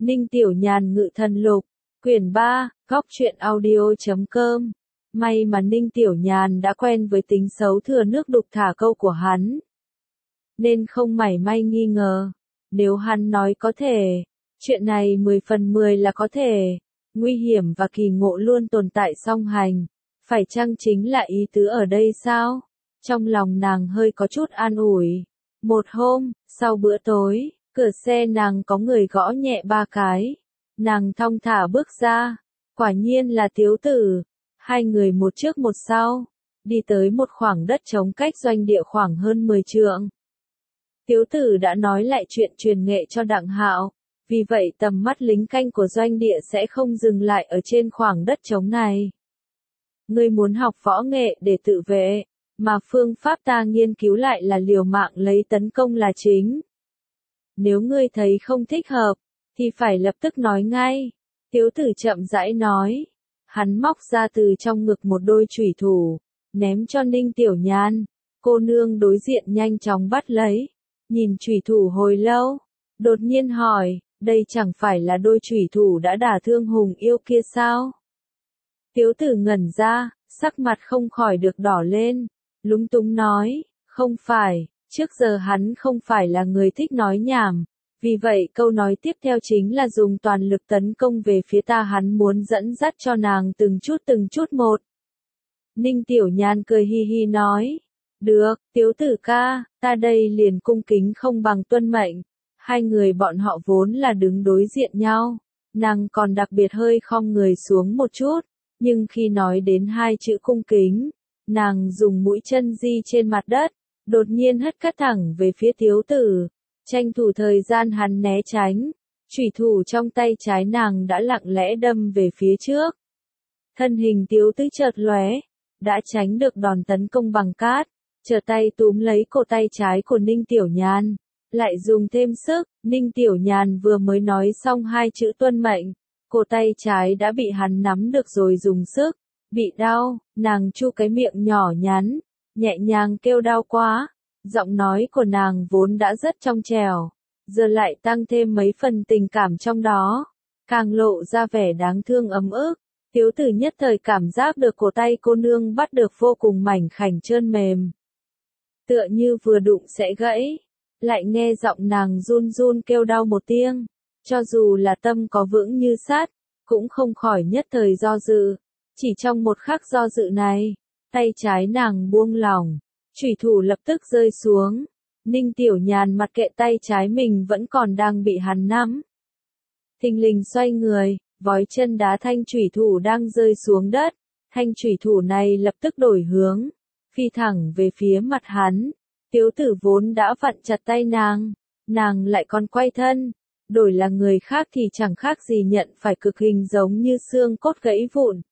Ninh Tiểu Nhàn Ngự Thần Lục, quyển 3, góc truyện audio.com. May mà Ninh Tiểu Nhàn đã quen với tính xấu thừa nước đục thả câu của hắn, nên không mảy may nghi ngờ. Nếu hắn nói có thể, chuyện này 10 phần 10 là có thể. Nguy hiểm và kỳ ngộ luôn tồn tại song hành. Phải chăng chính là ý tứ ở đây sao? Trong lòng nàng hơi có chút an ủi. Một hôm, sau bữa tối, cửa xe nàng có người gõ nhẹ 3 cái. Nàng thong thả bước ra. Quả nhiên là Tiếu Tử. Hai người một trước một sau, đi tới một khoảng đất trống cách doanh địa khoảng hơn 10 trượng. Tiếu Tử đã nói lại chuyện truyền nghệ cho Đặng Hạo, vì vậy tầm mắt lính canh của doanh địa sẽ không dừng lại ở trên khoảng đất trống này. Ngươi muốn học võ nghệ để tự vệ, mà phương pháp ta nghiên cứu lại là liều mạng lấy tấn công là chính. Nếu ngươi thấy không thích hợp, thì phải lập tức nói ngay. Tiếu Tử chậm rãi nói. Hắn móc ra từ trong ngực một đôi chủy thủ, ném cho Ninh Tiểu Nhàn. Cô nương đối diện nhanh chóng bắt lấy, nhìn chủy thủ hồi lâu, đột nhiên hỏi, đây chẳng phải là đôi chủy thủ đã đả thương hùng yêu kia sao? Tiếu Tử ngẩn ra, sắc mặt không khỏi được đỏ lên, lúng túng nói, không phải, trước giờ hắn không phải là người thích nói nhảm. Vì vậy câu nói tiếp theo chính là dùng toàn lực tấn công về phía ta, hắn muốn dẫn dắt cho nàng từng chút một. Ninh Tiểu Nhàn cười hi hi nói, được, Tiếu Tử ca, ta đây liền cung kính không bằng tuân mệnh. Hai người bọn họ vốn là đứng đối diện nhau, nàng còn đặc biệt hơi khom người xuống một chút, nhưng khi nói đến hai chữ cung kính, nàng dùng mũi chân di trên mặt đất, đột nhiên hất cắt thẳng về phía Tiếu Tử. Tranh thủ thời gian hắn né tránh, chủy thủ trong tay trái nàng đã lặng lẽ đâm về phía trước. Thân hình Tiếu Tử chợt lóe, đã tránh được đòn tấn công bằng cát, trở tay túm lấy cổ tay trái của Ninh Tiểu Nhàn, lại dùng thêm sức. Ninh Tiểu Nhàn vừa mới nói xong hai chữ tuân mệnh, cổ tay trái đã bị hắn nắm được rồi dùng sức, bị đau, nàng chu cái miệng nhỏ nhắn, nhẹ nhàng kêu đau quá. Giọng nói của nàng vốn đã rất trong trẻo, giờ lại tăng thêm mấy phần tình cảm trong đó, càng lộ ra vẻ đáng thương ấm ức. Tiếu Tử nhất thời cảm giác được cổ tay cô nương bắt được vô cùng mảnh khảnh trơn mềm, tựa như vừa đụng sẽ gãy. Lại nghe giọng nàng run run kêu đau một tiếng, cho dù là tâm có vững như sắt, cũng không khỏi nhất thời do dự. Chỉ trong một khắc do dự này, tay trái nàng buông lỏng, chủy thủ lập tức rơi xuống. Ninh Tiểu Nhàn mặc kệ tay trái mình vẫn còn đang bị hắn nắm, thình lình xoay người, vói chân đá thanh chủy thủ đang rơi xuống đất. Thanh chủy thủ này lập tức đổi hướng, phi thẳng về phía mặt hắn. Tiếu Tử vốn đã vặn chặt tay nàng lại còn quay thân, đổi là người khác thì chẳng khác gì nhận phải cực hình, giống như xương cốt gãy vụn.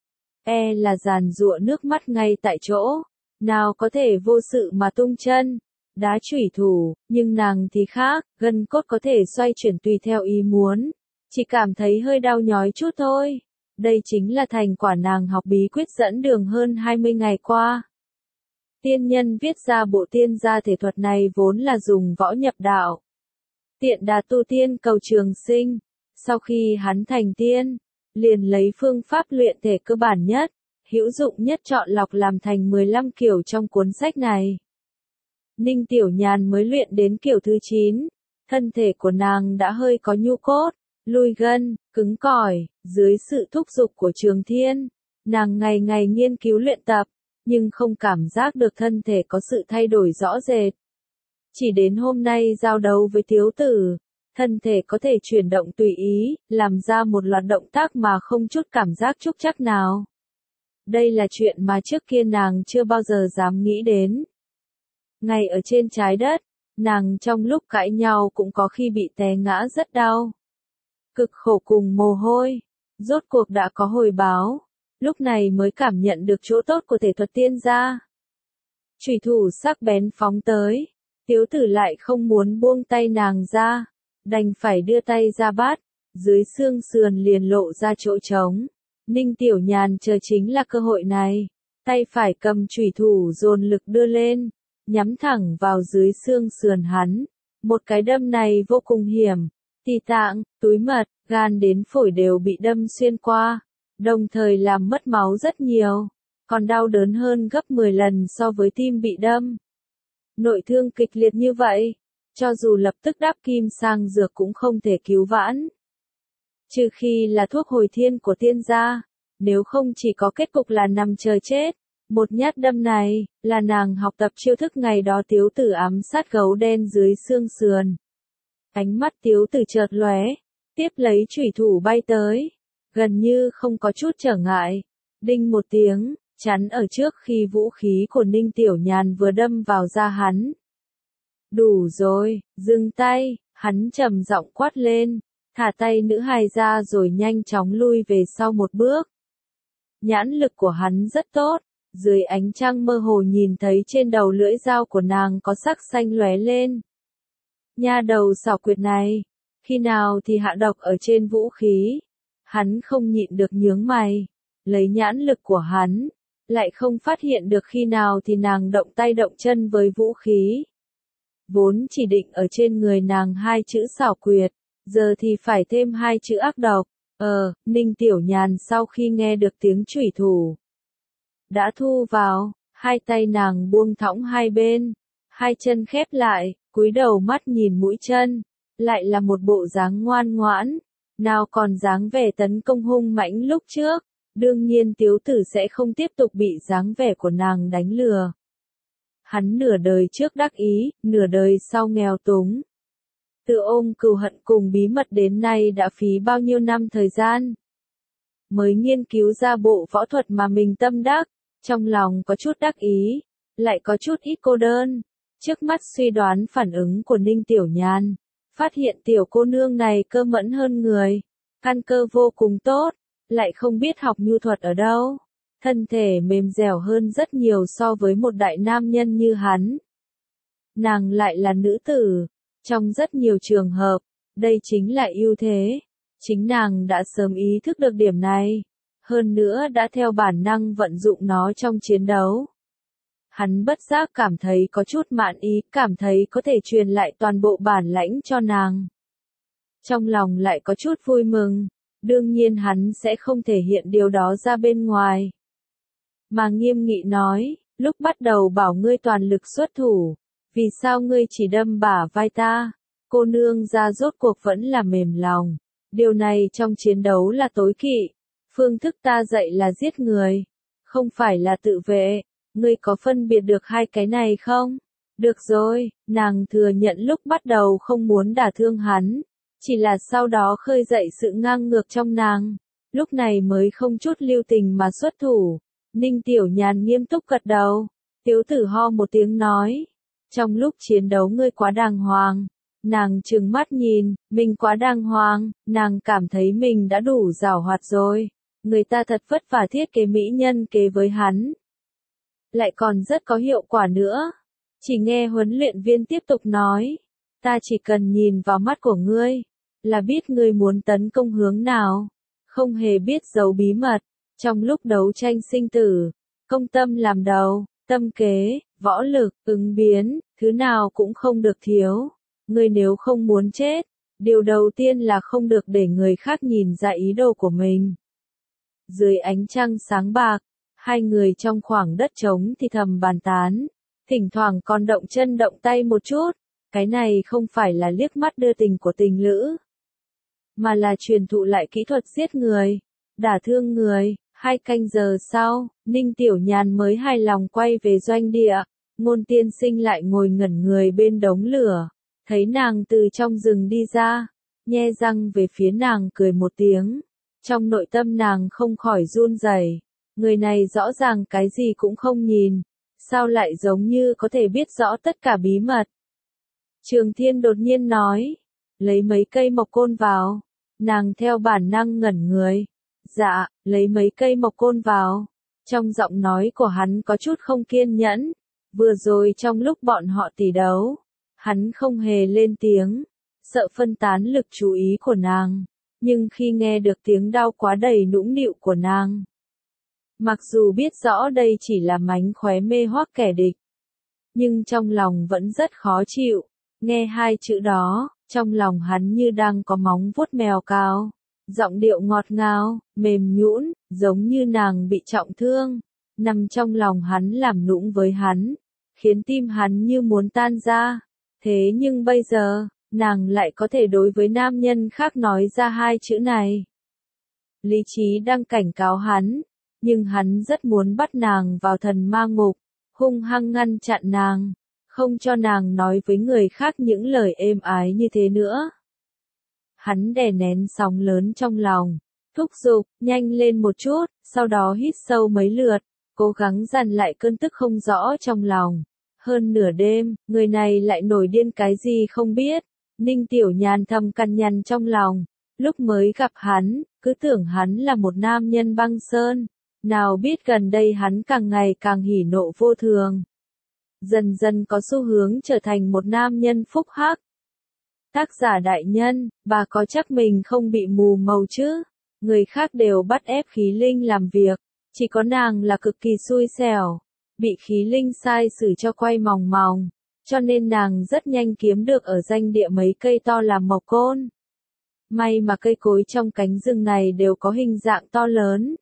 Là giàn giụa nước mắt ngay tại chỗ, nào có thể vô sự mà tung chân, đá chủy thủ, nhưng nàng thì khác, gân cốt có thể xoay chuyển tùy theo ý muốn, chỉ cảm thấy hơi đau nhói chút thôi. Đây chính là thành quả nàng học bí quyết dẫn đường hơn 20 ngày qua. Tiên nhân viết ra bộ tiên gia thể thuật này vốn là dùng võ nhập đạo, tiện đà tu tiên cầu trường sinh. Sau khi hắn thành tiên, liền lấy phương pháp luyện thể cơ bản nhất, hữu dụng nhất chọn lọc làm thành 15 kiểu trong cuốn sách này. Ninh Tiểu Nhàn mới luyện đến kiểu thứ 9, thân thể của nàng đã hơi có nhu cốt, lui gân, cứng cỏi. Dưới sự thúc giục của Trường Thiên, nàng ngày ngày nghiên cứu luyện tập, nhưng không cảm giác được thân thể có sự thay đổi rõ rệt. Chỉ đến hôm nay giao đấu với Tiếu Tử, thân thể có thể chuyển động tùy ý, làm ra một loạt động tác mà không chút cảm giác trúc trắc nào. Đây là chuyện mà trước kia nàng chưa bao giờ dám nghĩ đến. Ngay ở trên trái đất, nàng trong lúc cãi nhau cũng có khi bị té ngã rất đau. Cực khổ cùng mồ hôi, rốt cuộc đã có hồi báo, lúc này mới cảm nhận được chỗ tốt của thể thuật tiên gia. Chủy thủ sắc bén phóng tới, Tiếu Tử lại không muốn buông tay nàng ra, đành phải đưa tay ra bắt, dưới xương sườn liền lộ ra chỗ trống. Ninh Tiểu Nhàn chờ chính là cơ hội này, tay phải cầm chủy thủ dồn lực đưa lên, nhắm thẳng vào dưới xương sườn hắn. Một cái đâm này vô cùng hiểm, thì tạng, túi mật, gan đến phổi đều bị đâm xuyên qua, đồng thời làm mất máu rất nhiều, còn đau đớn hơn gấp 10 lần so với tim bị đâm. Nội thương kịch liệt như vậy, cho dù lập tức đắp kim sang dược cũng không thể cứu vãn. Trừ khi là thuốc hồi thiên của tiên gia, nếu không chỉ có kết cục là nằm chờ chết. Một nhát đâm này, là nàng học tập chiêu thức ngày đó Tiếu Tử ám sát gấu đen dưới xương sườn. Ánh mắt Tiếu Tử chợt lóe, tiếp lấy chủy thủ bay tới, gần như không có chút trở ngại, đinh một tiếng, chắn ở trước khi vũ khí của Ninh Tiểu Nhàn vừa đâm vào da hắn. Đủ rồi, dừng tay, hắn trầm giọng quát lên, thả tay nữ hài ra rồi nhanh chóng lui về sau một bước. Nhãn lực của hắn rất tốt, dưới ánh trăng mơ hồ nhìn thấy trên đầu lưỡi dao của nàng có sắc xanh lóe lên. Nha đầu xảo quyệt này, khi nào thì hạ độc ở trên vũ khí? Hắn không nhịn được nhướng mày, lấy nhãn lực của hắn, lại không phát hiện được khi nào thì nàng động tay động chân với vũ khí. Vốn chỉ định ở trên người nàng 2 chữ xảo quyệt, giờ thì phải thêm 2 chữ ác độc. Ninh Tiểu Nhàn sau khi nghe được tiếng chủy thủ, đã thu vào, 2 tay nàng buông thõng hai bên, 2 chân khép lại, cúi đầu mắt nhìn mũi chân, lại là một bộ dáng ngoan ngoãn, nào còn dáng vẻ tấn công hung mãnh lúc trước, đương nhiên Tiếu Tử sẽ không tiếp tục bị dáng vẻ của nàng đánh lừa. Hắn nửa đời trước đắc ý, nửa đời sau nghèo túng. Tự ôm cừu hận cùng bí mật đến nay đã phí bao nhiêu năm thời gian, mới nghiên cứu ra bộ võ thuật mà mình tâm đắc, trong lòng có chút đắc ý, lại có chút ít cô đơn. Trước mắt suy đoán phản ứng của Ninh Tiểu Nhàn, phát hiện tiểu cô nương này cơ mẫn hơn người, căn cơ vô cùng tốt, lại không biết học nhu thuật ở đâu, thân thể mềm dẻo hơn rất nhiều so với một đại nam nhân như hắn. Nàng lại là nữ tử, trong rất nhiều trường hợp, đây chính là ưu thế, chính nàng đã sớm ý thức được điểm này, hơn nữa đã theo bản năng vận dụng nó trong chiến đấu. Hắn bất giác cảm thấy có chút mạn ý, cảm thấy có thể truyền lại toàn bộ bản lãnh cho nàng. Trong lòng lại có chút vui mừng, đương nhiên hắn sẽ không thể hiện điều đó ra bên ngoài. Mà nghiêm nghị nói, lúc bắt đầu bảo ngươi toàn lực xuất thủ, vì sao ngươi chỉ đâm bả vai ta, cô nương ra rốt cuộc vẫn là mềm lòng. Điều này trong chiến đấu là tối kỵ, phương thức ta dạy là giết người, không phải là tự vệ. Ngươi có phân biệt được hai cái này không? Được rồi, nàng thừa nhận lúc bắt đầu không muốn đả thương hắn, chỉ là sau đó khơi dậy sự ngang ngược trong nàng, lúc này mới không chút lưu tình mà xuất thủ. Ninh Tiểu Nhàn nghiêm túc gật đầu, Tiếu Tử ho một tiếng nói, trong lúc chiến đấu ngươi quá đàng hoàng. Nàng trừng mắt nhìn, mình quá đàng hoàng, nàng cảm thấy mình đã đủ giảo hoạt rồi, người ta thật vất vả thiết kế mỹ nhân kế với hắn, lại còn rất có hiệu quả nữa. Chỉ nghe huấn luyện viên tiếp tục nói, ta chỉ cần nhìn vào mắt của ngươi, là biết ngươi muốn tấn công hướng nào, không hề biết giấu bí mật. Trong lúc đấu tranh sinh tử, công tâm làm đầu, tâm kế, võ lực, ứng biến, thứ nào cũng không được thiếu. Ngươi nếu không muốn chết, điều đầu tiên là không được để người khác nhìn ra ý đồ của mình. Dưới ánh trăng sáng bạc, hai người trong khoảng đất trống thì thầm bàn tán, thỉnh thoảng còn động chân động tay một chút, cái này không phải là liếc mắt đưa tình của tình lữ, mà là truyền thụ lại kỹ thuật giết người, đả thương người. 2 canh giờ sau, Ninh Tiểu Nhàn mới hài lòng quay về doanh địa, Ngôn tiên sinh lại ngồi ngẩn người bên đống lửa, thấy nàng từ trong rừng đi ra, nhe răng về phía nàng cười một tiếng, trong nội tâm nàng không khỏi run rẩy. Người này rõ ràng cái gì cũng không nhìn, sao lại giống như có thể biết rõ tất cả bí mật. Trường Thiên đột nhiên nói, lấy mấy cây mộc côn vào. Nàng theo bản năng ngẩn người. Dạ, lấy mấy cây mộc côn vào. Trong giọng nói của hắn có chút không kiên nhẫn. Vừa rồi trong lúc bọn họ tỉ đấu, hắn không hề lên tiếng, sợ phân tán lực chú ý của nàng. Nhưng khi nghe được tiếng đau quá đầy nũng nịu của nàng, mặc dù biết rõ đây chỉ là mánh khóe mê hoặc kẻ địch, nhưng trong lòng vẫn rất khó chịu. Nghe 2 chữ đó, Trong lòng hắn như đang có móng vuốt mèo cào, giọng điệu ngọt ngào, mềm nhũn, giống như nàng bị trọng thương, nằm trong lòng hắn làm nũng với hắn, khiến tim hắn như muốn tan ra. Thế nhưng bây giờ, nàng lại có thể đối với nam nhân khác nói ra hai chữ này. Lý trí đang cảnh cáo hắn, nhưng hắn rất muốn bắt nàng vào thần ma ngục, hung hăng ngăn chặn nàng, không cho nàng nói với người khác những lời êm ái như thế nữa. Hắn đè nén sóng lớn trong lòng, thúc giục, nhanh lên một chút, sau đó hít sâu mấy lượt, cố gắng dằn lại cơn tức không rõ trong lòng. Hơn nửa đêm, người này lại nổi điên cái gì không biết. Ninh Tiểu Nhàn thầm cằn nhằn trong lòng, lúc mới gặp hắn, cứ tưởng hắn là một nam nhân băng sơn, nào biết gần đây hắn càng ngày càng hỉ nộ vô thường. Dần dần có xu hướng trở thành một nam nhân phúc hắc. Tác giả đại nhân, bà có chắc mình không bị mù màu chứ? Người khác đều bắt ép khí linh làm việc, chỉ có nàng là cực kỳ xui xẻo, bị khí linh sai xử cho quay mòng mòng, cho nên nàng rất nhanh kiếm được ở danh địa mấy cây to làm mộc côn. May mà cây cối trong cánh rừng này đều có hình dạng to lớn.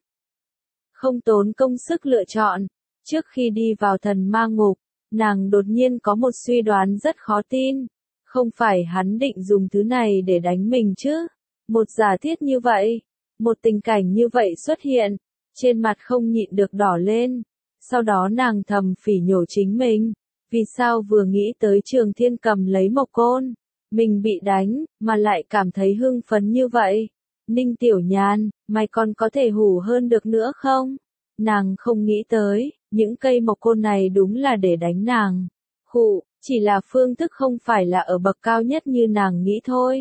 Không tốn công sức lựa chọn, trước khi đi vào thần ma ngục, nàng đột nhiên có một suy đoán rất khó tin. Không phải hắn định dùng thứ này để đánh mình chứ? Một giả thiết như vậy, một tình cảnh như vậy xuất hiện, trên mặt không nhịn được đỏ lên. Sau đó nàng thầm phỉ nhổ chính mình, vì sao vừa nghĩ tới Trường Thiên cầm lấy mộc côn, mình bị đánh, mà lại cảm thấy hưng phấn như vậy. Ninh Tiểu Nhàn, mày còn có thể hủ hơn được nữa không? Nàng không nghĩ tới, những cây mộc côn này đúng là để đánh nàng. Hụ, chỉ là phương thức không phải là ở bậc cao nhất như nàng nghĩ thôi.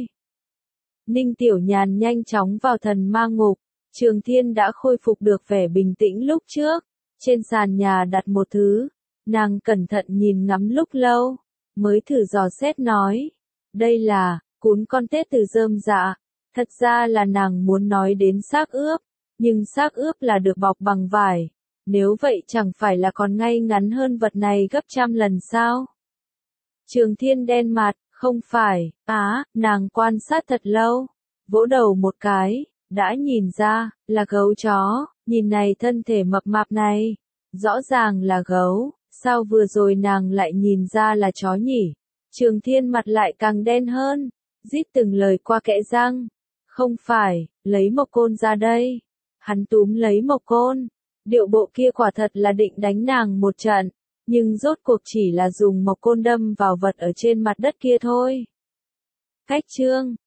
Ninh Tiểu Nhàn nhanh chóng vào thần ma ngục, Trường Thiên đã khôi phục được vẻ bình tĩnh lúc trước. Trên sàn nhà đặt một thứ, nàng cẩn thận nhìn ngắm lúc lâu, mới thử dò xét nói. Đây là, cún con tết từ rơm dạ. Thật ra là nàng muốn nói đến xác ướp, nhưng xác ướp là được bọc bằng vải. Nếu vậy chẳng phải là còn ngay ngắn hơn vật này gấp trăm lần sao? Trường Thiên đen mặt, không phải, nàng quan sát thật lâu, vỗ đầu một cái, đã nhìn ra, là gấu chó, nhìn này thân thể mập mạp này, rõ ràng là gấu, sao vừa rồi nàng lại nhìn ra là chó nhỉ? Trường Thiên mặt lại càng đen hơn, rít từng lời qua kẽ răng, không phải, lấy mộc côn ra đây. Hắn túm lấy mộc côn, điệu bộ kia quả thật là định đánh nàng một trận, nhưng rốt cuộc chỉ là dùng mộc côn đâm vào vật ở trên mặt đất kia thôi. Cách chương